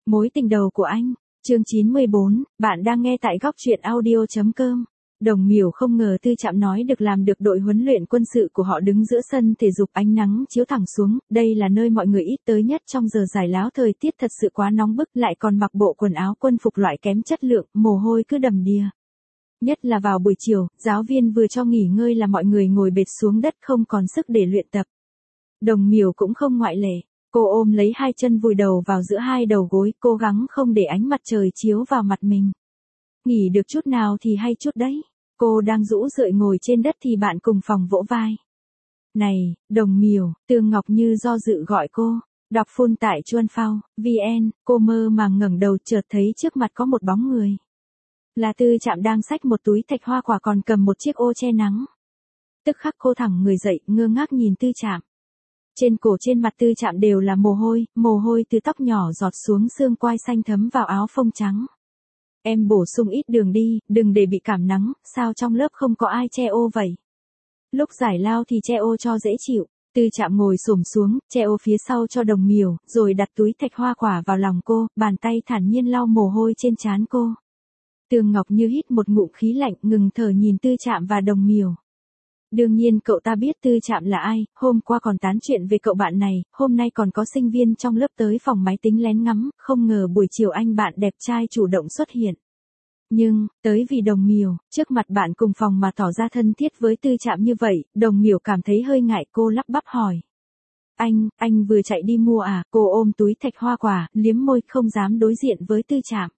Mối tình đầu của anh, chương 94, bạn đang nghe tại góc truyện audio.com. Đồng Miểu không ngờ Tư Trạm nói được làm được. Đội huấn luyện quân sự của họ đứng giữa sân thể dục, ánh nắng chiếu thẳng xuống, đây là nơi mọi người ít tới nhất trong giờ giải lao. Thời tiết thật sự quá nóng bức, lại còn mặc bộ quần áo quân phục loại kém chất lượng, mồ hôi cứ đầm đìa. Nhất là vào buổi chiều, giáo viên vừa cho nghỉ ngơi là mọi người ngồi bệt xuống đất không còn sức để luyện tập. Đồng Miểu cũng không ngoại lệ. Cô ôm lấy hai chân vùi đầu vào giữa hai đầu gối, cố gắng không để ánh mặt trời chiếu vào mặt mình. Nghỉ được chút nào thì hay chút đấy. Cô đang rũ rượi ngồi trên đất thì bạn cùng phòng vỗ vai. Này, Đồng Miểu, Tương Ngọc Như do dự gọi cô. Đọc full tại Chuan Phao, VN, cô mơ màng ngẩng đầu chợt thấy trước mặt có một bóng người. Là Tư Trạm đang xách một túi thạch hoa quả còn cầm một chiếc ô che nắng. Tức khắc cô thẳng người dậy, ngơ ngác nhìn Tư Trạm. Trên cổ trên mặt Tư Trạm đều là mồ hôi từ tóc nhỏ giọt xuống xương quai xanh thấm vào áo phông trắng. Em bổ sung ít đường đi, đừng để bị cảm nắng, sao trong lớp không có ai che ô vậy? Lúc giải lao thì che ô cho dễ chịu. Tư Trạm ngồi xổm xuống, che ô phía sau cho Đồng Miểu, rồi đặt túi thạch hoa quả vào lòng cô, bàn tay thản nhiên lau mồ hôi trên trán cô. Tương Ngọc Như hít một ngụm khí lạnh, ngừng thở nhìn Tư Trạm và Đồng Miểu. Đương nhiên cậu ta biết Tư Trạm là ai, hôm qua còn tán chuyện về cậu bạn này, hôm nay còn có sinh viên trong lớp tới phòng máy tính lén ngắm, không ngờ buổi chiều anh bạn đẹp trai chủ động xuất hiện. Nhưng, tới vì Đồng Miểu, trước mặt bạn cùng phòng mà tỏ ra thân thiết với Tư Trạm như vậy, Đồng Miểu cảm thấy hơi ngại, cô lắp bắp hỏi. Anh vừa chạy đi mua à? Cô ôm túi thạch hoa quả, liếm môi không dám đối diện với Tư Trạm.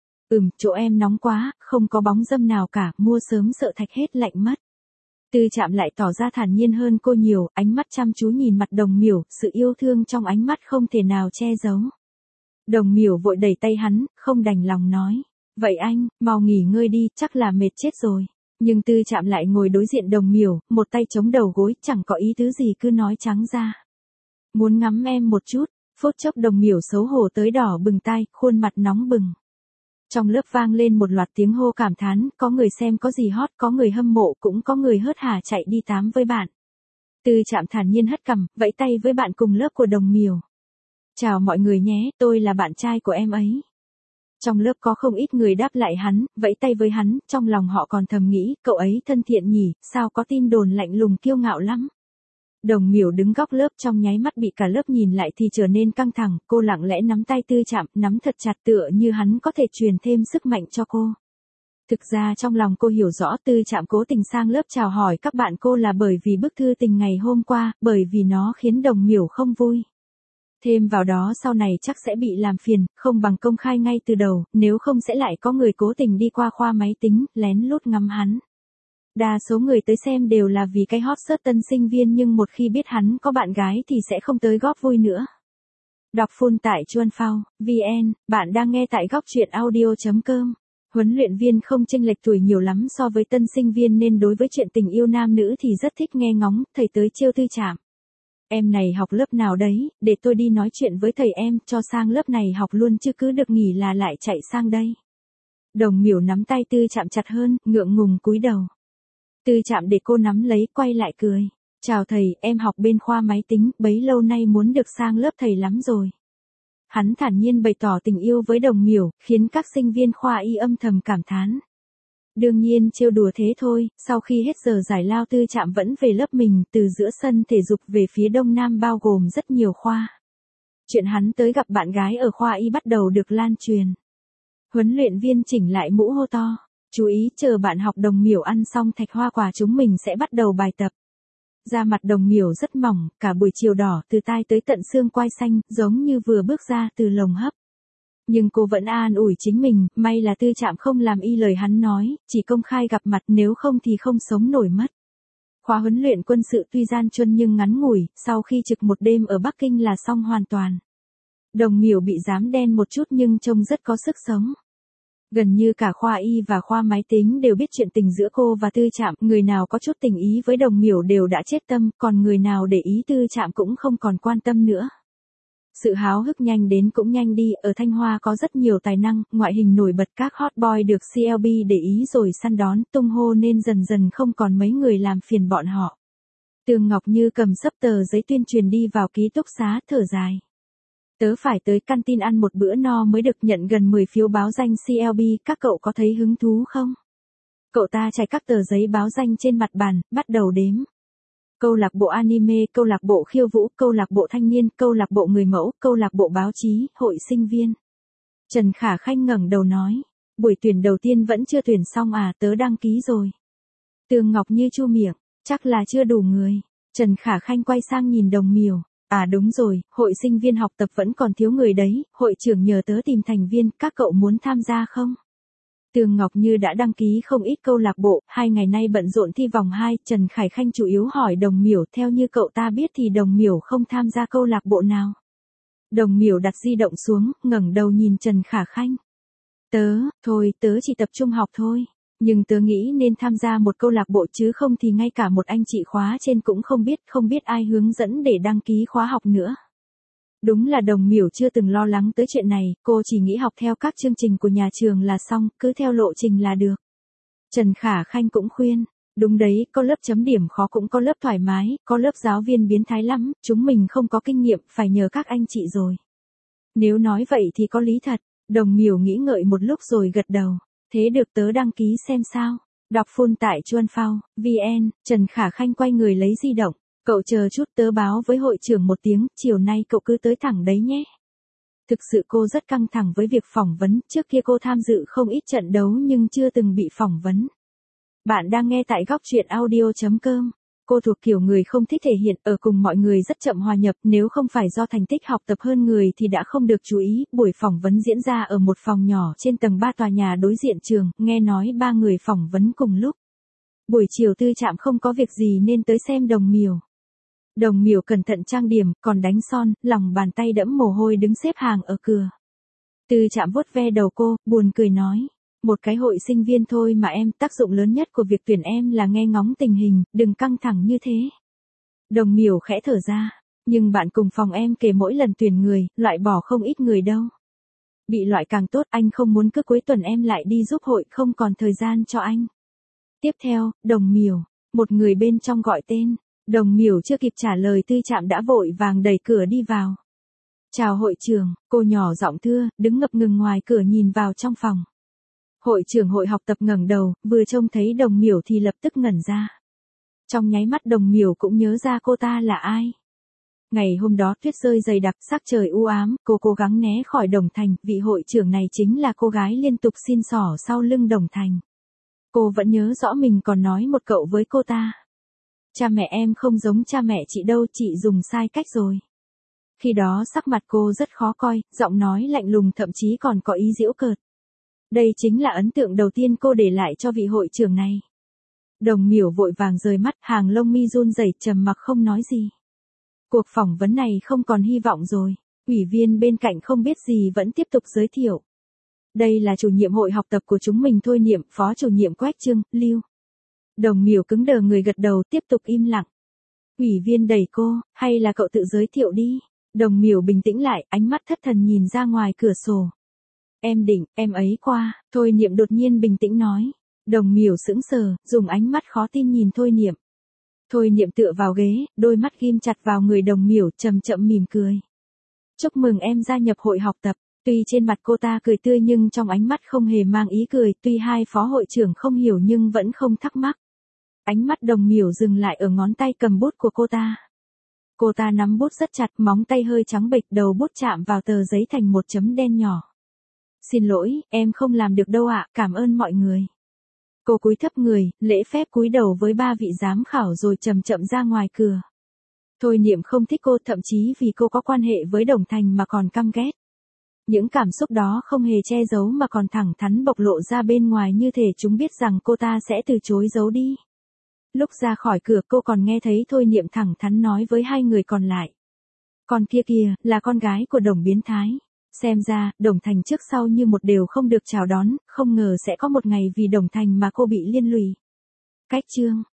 Chỗ em nóng quá, không có bóng râm nào cả, mua sớm sợ thạch hết lạnh mất. Tư Trạm lại tỏ ra thản nhiên hơn cô nhiều, ánh mắt chăm chú nhìn mặt Đồng Miểu, sự yêu thương trong ánh mắt không thể nào che giấu. Đồng Miểu vội đẩy tay hắn, không đành lòng nói. Vậy anh, mau nghỉ ngơi đi, chắc là mệt chết rồi. Nhưng Tư Trạm lại ngồi đối diện Đồng Miểu, một tay chống đầu gối, chẳng có ý tứ gì cứ nói trắng ra. Muốn ngắm em một chút, phút chốc Đồng Miểu xấu hổ tới đỏ bừng tai, khuôn mặt nóng bừng. Trong lớp vang lên một loạt tiếng hô cảm thán, có người xem có gì hot, có người hâm mộ, cũng có người hớt hà chạy đi tám với bạn. Tư Trạm thản nhiên hất cằm, vẫy tay với bạn cùng lớp của Đồng Miểu. Chào mọi người nhé, tôi là bạn trai của em ấy. Trong lớp có không ít người đáp lại hắn, vẫy tay với hắn, trong lòng họ còn thầm nghĩ, cậu ấy thân thiện nhỉ, sao có tin đồn lạnh lùng kiêu ngạo lắm. Đồng Miểu đứng góc lớp, trong nháy mắt bị cả lớp nhìn lại thì trở nên căng thẳng, cô lặng lẽ nắm tay Tư Trạm, nắm thật chặt tựa như hắn có thể truyền thêm sức mạnh cho cô. Thực ra trong lòng cô hiểu rõ Tư Trạm cố tình sang lớp chào hỏi các bạn cô là bởi vì bức thư tình ngày hôm qua, bởi vì nó khiến Đồng Miểu không vui. Thêm vào đó sau này chắc sẽ bị làm phiền, không bằng công khai ngay từ đầu, nếu không sẽ lại có người cố tình đi qua khoa máy tính, lén lút ngắm hắn. Đa số người tới xem đều là vì cái hot search tân sinh viên, nhưng một khi biết hắn có bạn gái thì sẽ không tới góp vui nữa. Đọc full tại Chuan Phao, VN, bạn đang nghe tại góc truyện audio.com. Huấn luyện viên không chênh lệch tuổi nhiều lắm so với tân sinh viên nên đối với chuyện tình yêu nam nữ thì rất thích nghe ngóng, thầy tới trêu Tư Trạm. Em này học lớp nào đấy, để tôi đi nói chuyện với thầy em, cho sang lớp này học luôn chứ cứ được nghỉ là lại chạy sang đây. Đồng Miểu nắm tay Tư Trạm chặt hơn, ngượng ngùng cúi đầu. Tư Trạm để cô nắm lấy, quay lại cười. Chào thầy, em học bên khoa máy tính, bấy lâu nay muốn được sang lớp thầy lắm rồi. Hắn thản nhiên bày tỏ tình yêu với Đồng Miểu, khiến các sinh viên khoa y âm thầm cảm thán. Đương nhiên trêu đùa thế thôi, sau khi hết giờ giải lao Tư Trạm vẫn về lớp mình, từ giữa sân thể dục về phía đông nam bao gồm rất nhiều khoa. Chuyện hắn tới gặp bạn gái ở khoa y bắt đầu được lan truyền. Huấn luyện viên chỉnh lại mũ hô to. Chú ý, chờ bạn học Đồng Miểu ăn xong thạch hoa quả chúng mình sẽ bắt đầu bài tập. Da mặt Đồng Miểu rất mỏng, cả buổi chiều đỏ từ tai tới tận xương quai xanh, giống như vừa bước ra từ lồng hấp. Nhưng cô vẫn an ủi chính mình, may là Tư Trạm không làm y lời hắn nói, chỉ công khai gặp mặt, nếu không thì không sống nổi mất. Khóa huấn luyện quân sự tuy gian truân nhưng ngắn ngủi, sau khi trực một đêm ở Bắc Kinh là xong hoàn toàn. Đồng Miểu bị rám đen một chút nhưng trông rất có sức sống. Gần như cả khoa y và khoa máy tính đều biết chuyện tình giữa cô và Tư Trạm, người nào có chút tình ý với Đồng Miểu đều đã chết tâm, còn người nào để ý Tư Trạm cũng không còn quan tâm nữa. Sự háo hức nhanh đến cũng nhanh đi, ở Thanh Hoa có rất nhiều tài năng, ngoại hình nổi bật, các hot boy được CLB để ý rồi săn đón, tung hô nên dần dần không còn mấy người làm phiền bọn họ. Tương Ngọc Như cầm xấp tờ giấy tuyên truyền đi vào ký túc xá, thở dài. Tớ phải tới căn tin ăn một bữa no mới được, nhận gần 10 phiếu báo danh CLB, các cậu có thấy hứng thú không? Cậu ta trải các tờ giấy báo danh trên mặt bàn, bắt đầu đếm. Câu lạc bộ anime, câu lạc bộ khiêu vũ, câu lạc bộ thanh niên, câu lạc bộ người mẫu, câu lạc bộ báo chí, hội sinh viên. Trần Khả Khanh ngẩng đầu nói, buổi tuyển đầu tiên vẫn chưa tuyển xong à, tớ đăng ký rồi. Tường Ngọc Như chu miệng, chắc là chưa đủ người. Trần Khả Khanh quay sang nhìn Đồng Miểu, à đúng rồi, hội sinh viên học tập vẫn còn thiếu người đấy, hội trưởng nhờ tớ tìm thành viên, các cậu muốn tham gia không? Tường Ngọc Như đã đăng ký không ít câu lạc bộ, 2 ngày nay bận rộn thi vòng 2, Trần Khải Khanh chủ yếu hỏi Đồng Miểu, theo như cậu ta biết thì Đồng Miểu không tham gia câu lạc bộ nào. Đồng Miểu đặt di động xuống, ngẩng đầu nhìn Trần Khả Khanh. Tớ chỉ tập trung học thôi, nhưng tớ nghĩ nên tham gia một câu lạc bộ chứ không thì ngay cả một anh chị khóa trên cũng không biết ai hướng dẫn để đăng ký khóa học nữa. Đúng là Đồng Miểu chưa từng lo lắng tới chuyện này, cô chỉ nghĩ học theo các chương trình của nhà trường là xong, cứ theo lộ trình là được. Trần Khả Khanh cũng khuyên, đúng đấy, có lớp chấm điểm khó cũng có lớp thoải mái, có lớp giáo viên biến thái lắm, chúng mình không có kinh nghiệm, phải nhờ các anh chị rồi. Nếu nói vậy thì có lý thật. Đồng Miểu nghĩ ngợi một lúc rồi gật đầu, thế được tớ đăng ký xem sao. Đọc full tại Chuan Phao, VN, Trần Khả Khanh quay người lấy di động, cậu chờ chút tớ báo với hội trưởng một tiếng, chiều nay cậu cứ tới thẳng đấy nhé. Thực sự cô rất căng thẳng với việc phỏng vấn, trước kia cô tham dự không ít trận đấu nhưng chưa từng bị phỏng vấn. Bạn đang nghe tại góc truyện audio.com. Cô thuộc kiểu người không thích thể hiện, ở cùng mọi người rất chậm hòa nhập, nếu không phải do thành tích học tập hơn người thì đã không được chú ý. Buổi phỏng vấn diễn ra ở một phòng nhỏ trên tầng 3 tòa nhà đối diện trường, nghe nói 3 người phỏng vấn cùng lúc. Buổi chiều Tư Trạm không có việc gì nên tới xem Đồng Miểu. Đồng Miểu cẩn thận trang điểm, còn đánh son, lòng bàn tay đẫm mồ hôi đứng xếp hàng ở cửa. Tư Trạm vuốt ve đầu cô, buồn cười nói. Một cái hội sinh viên thôi mà em, tác dụng lớn nhất của việc tuyển em là nghe ngóng tình hình, đừng căng thẳng như thế. Đồng Miểu khẽ thở ra, nhưng bạn cùng phòng em kể mỗi lần tuyển người, loại bỏ không ít người đâu. Bị loại càng tốt, anh không muốn cứ cuối tuần em lại đi giúp hội, không còn thời gian cho anh. Tiếp theo, Đồng Miểu, một người bên trong gọi tên. Đồng Miểu chưa kịp trả lời Tư Trạm đã vội vàng đẩy cửa đi vào. Chào hội trưởng, cô nhỏ giọng thưa, đứng ngập ngừng ngoài cửa nhìn vào trong phòng. Hội trưởng hội học tập ngẩng đầu, vừa trông thấy Đồng Miểu thì lập tức ngẩn ra. Trong nháy mắt Đồng Miểu cũng nhớ ra cô ta là ai. Ngày hôm đó tuyết rơi dày đặc, sắc trời u ám, cô cố gắng né khỏi Đồng Thành, vị hội trưởng này chính là cô gái liên tục xin xỏ sau lưng Đồng Thành. Cô vẫn nhớ rõ mình còn nói một cậu với cô ta. Cha mẹ em không giống cha mẹ chị đâu, chị dùng sai cách rồi. Khi đó sắc mặt cô rất khó coi, giọng nói lạnh lùng thậm chí còn có ý giễu cợt. Đây chính là ấn tượng đầu tiên cô để lại cho vị hội trưởng này. Đồng Miểu vội vàng rời mắt, hàng lông mi run rẩy, trầm mặc không nói gì. Cuộc phỏng vấn này không còn hy vọng rồi. Ủy viên bên cạnh không biết gì vẫn tiếp tục giới thiệu. Đây là chủ nhiệm hội học tập của chúng mình Thôi Niệm, phó chủ nhiệm Quách Trương, Lưu. Đồng Miểu cứng đờ người gật đầu, tiếp tục im lặng. Ủy viên đẩy cô, hay là cậu tự giới thiệu đi. Đồng Miểu bình tĩnh lại, ánh mắt thất thần nhìn ra ngoài cửa sổ. Em định, em ấy qua, Thôi Niệm đột nhiên bình tĩnh nói. Đồng Miểu sững sờ, dùng ánh mắt khó tin nhìn Thôi Niệm. Thôi Niệm tựa vào ghế, đôi mắt ghim chặt vào người Đồng Miểu, chậm chậm mỉm cười. Chúc mừng em gia nhập hội học tập. Tuy trên mặt cô ta cười tươi nhưng trong ánh mắt không hề mang ý cười, tuy hai phó hội trưởng không hiểu nhưng vẫn không thắc mắc. Ánh mắt Đồng Miểu dừng lại ở ngón tay cầm bút của cô ta. Cô ta nắm bút rất chặt, móng tay hơi trắng bệch, đầu bút chạm vào tờ giấy thành một chấm đen nhỏ. Xin lỗi, em không làm được đâu ạ, cảm ơn mọi người. Cô cúi thấp người, lễ phép cúi đầu với 3 vị giám khảo rồi chậm chậm ra ngoài cửa. Thôi Niệm không thích cô, thậm chí vì cô có quan hệ với Đồng Thành mà còn căm ghét. Những cảm xúc đó không hề che giấu mà còn thẳng thắn bộc lộ ra bên ngoài, như thể chúng biết rằng cô ta sẽ từ chối giấu đi. Lúc ra khỏi cửa cô còn nghe thấy Thôi Niệm thẳng thắn nói với 2 người còn lại. Con kia kìa, là con gái của Đồng biến thái. Xem ra, Đồng Thành trước sau như một đều không được chào đón, không ngờ sẽ có một ngày vì Đồng Thành mà cô bị liên lụy. Cách Trương,